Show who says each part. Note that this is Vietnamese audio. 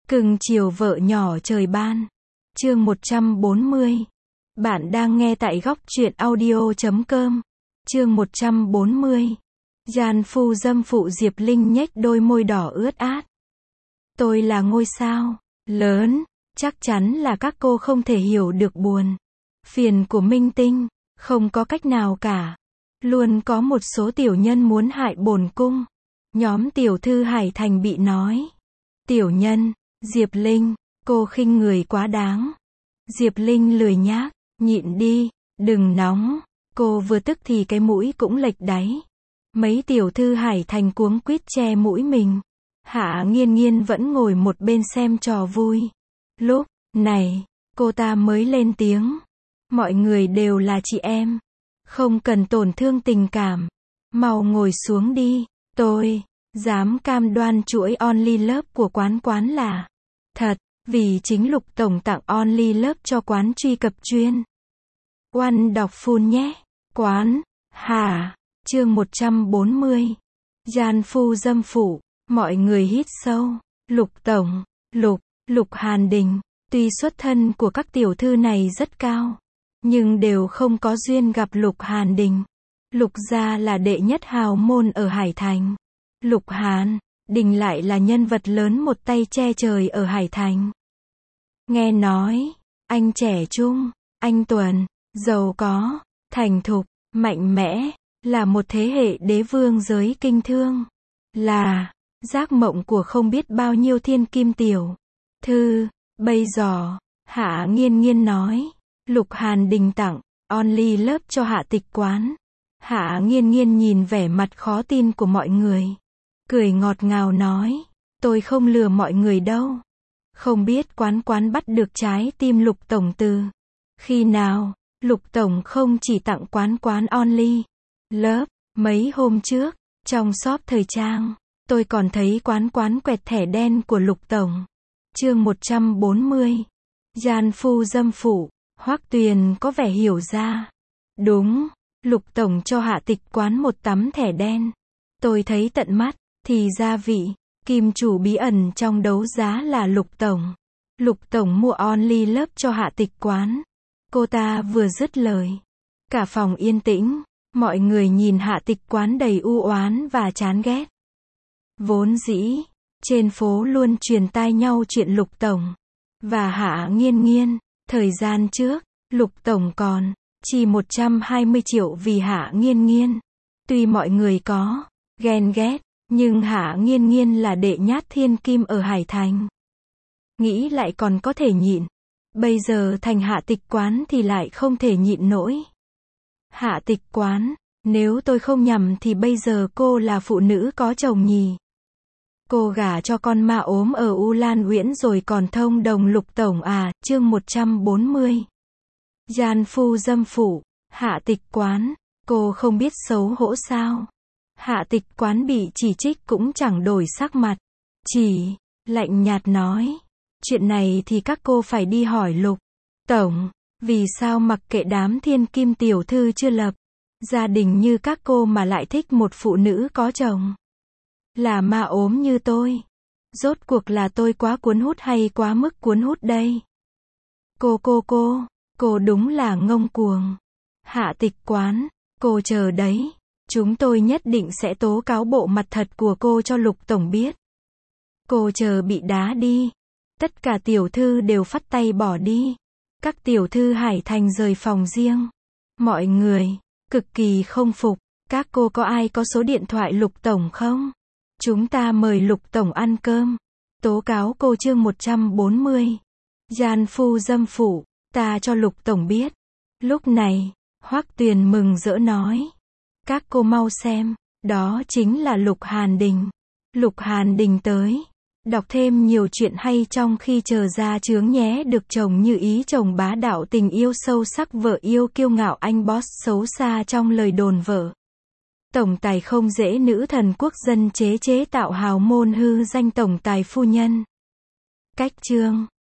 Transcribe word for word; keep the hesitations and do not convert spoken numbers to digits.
Speaker 1: Cưng chiều vợ nhỏ trời ban. Chương một trăm bốn mươi. Bạn đang nghe tại góc truyện audio chấm com. Chương một trăm bốn mươi. Gian phu dâm phụ Diệp Linh nhếch đôi môi đỏ ướt át. Tôi là ngôi sao lớn, chắc chắn là các cô không thể hiểu được buồn phiền của minh tinh, không có cách nào cả. Luôn có một số tiểu nhân muốn hại bổn cung. Nhóm tiểu thư Hải Thành bị nói. Tiểu nhân, Diệp Linh, cô khinh người quá đáng. Diệp Linh lười nhác, nhịn đi, đừng nóng. Cô vừa tức thì cái mũi cũng lệch đáy. Mấy tiểu thư Hải Thành cuống quýt che mũi mình. Hạ Nghiên Nghiên vẫn ngồi một bên xem trò vui. Lúc này, cô ta mới lên tiếng. Mọi người đều là chị em. Không cần tổn thương tình cảm. Mau ngồi xuống đi. Tôi dám cam đoan chuỗi Only Love của quán quán là thật, vì chính Lục Tổng tặng Only Love cho quán truy cập chuyên. One đọc full nhé. Quán, hả? Chương một trăm bốn mươi. Gian phu dâm phụ. Mọi người hít sâu. Lục Tổng, Lục, Lục Hàn Đình. Tuy xuất thân của các tiểu thư này rất cao, nhưng đều không có duyên gặp Lục Hàn Đình. Lục gia là đệ nhất hào môn ở Hải Thành. Lục Hàn Đình lại là nhân vật lớn một tay che trời ở Hải Thành. Nghe nói, anh trẻ trung, anh tuấn, giàu có, thành thục, mạnh mẽ, là một thế hệ đế vương giới kinh thương. Là giác mộng của không biết bao nhiêu thiên kim tiểu thư. Bây giờ, Hạ Nghiên Nghiên nói, Lục Hàn Đình tặng Only Love cho Hạ Tịch quán. Hạ Nghiên Nghiên nhìn vẻ mặt khó tin của mọi người, cười ngọt ngào nói, tôi không lừa mọi người đâu. Không biết quán quán bắt được trái tim Lục Tổng từ khi nào. Lục Tổng không chỉ tặng quán quán Only Love. Mấy hôm trước, trong shop thời trang, tôi còn thấy quán quán quẹt thẻ đen của Lục Tổng. Chương một trăm bốn mươi. Gian phu dâm phụ. Hoắc Tuyền có vẻ hiểu ra. Đúng, Lục Tổng cho Hạ Tịch quán một tấm thẻ đen. Tôi thấy tận mắt, thì gia vị, kim chủ bí ẩn trong đấu giá là Lục Tổng. Lục Tổng mua Only Love cho Hạ Tịch quán. Cô ta vừa dứt lời, cả phòng yên tĩnh, mọi người nhìn Hạ Tịch quán đầy u oán và chán ghét. Vốn dĩ, trên phố luôn truyền tai nhau chuyện Lục Tổng và Hạ Nghiên Nghiên. Thời gian trước, Lục Tổng còn chỉ một trăm hai mươi triệu vì Hạ Nghiên Nghiên. Tuy mọi người có ghen ghét, nhưng Hạ Nghiên Nghiên là đệ nhát thiên kim ở Hải Thành. Nghĩ lại còn có thể nhịn. Bây giờ thành Hạ Tịch quán thì lại không thể nhịn nổi. Hạ Tịch quán, nếu tôi không nhầm thì bây giờ cô là phụ nữ có chồng nhỉ? Cô gả cho con ma ốm ở U Lan Uyển rồi còn thông đồng Lục Tổng à? Chương một trăm bốn mươi. Gian phu dâm phụ. Hạ Tịch quán, cô không biết xấu hổ sao? Hạ Tịch quán bị chỉ trích cũng chẳng đổi sắc mặt, chỉ lạnh nhạt nói, chuyện này thì các cô phải đi hỏi Lục Tổng. Vì sao mặc kệ đám thiên kim tiểu thư chưa lập gia đình như các cô mà lại thích một phụ nữ có chồng là ma ốm như tôi? Rốt cuộc là tôi quá cuốn hút hay quá mức cuốn hút đây? Cô cô cô, cô đúng là ngông cuồng. Hạ Tịch quán, cô chờ đấy. Chúng tôi nhất định sẽ tố cáo bộ mặt thật của cô cho Lục Tổng biết. Cô chờ bị đá đi. Tất cả tiểu thư đều phắt tay bỏ đi. Các tiểu thư Hải Thành rời phòng riêng. Mọi người cực kỳ không phục. Các cô có ai có số điện thoại Lục Tổng không? Chúng ta mời Lục Tổng ăn cơm. Tố cáo cô. Chương một trăm bốn mươi. Gian phu dâm phụ. Ta cho Lục Tổng biết. Lúc này, Hoắc Tuyền mừng rỡ nói, các cô mau xem, đó chính là Lục Hàn Đình. Lục Hàn Đình tới. Đọc thêm nhiều chuyện hay trong khi chờ ra chướng nhé. Được chồng như ý, chồng bá đạo, tình yêu sâu sắc, vợ yêu kiêu ngạo, anh boss xấu xa trong lời đồn, vợ tổng tài không dễ, nữ thần quốc dân chế chế tạo hào môn hư danh tổng tài phu nhân. Cách chương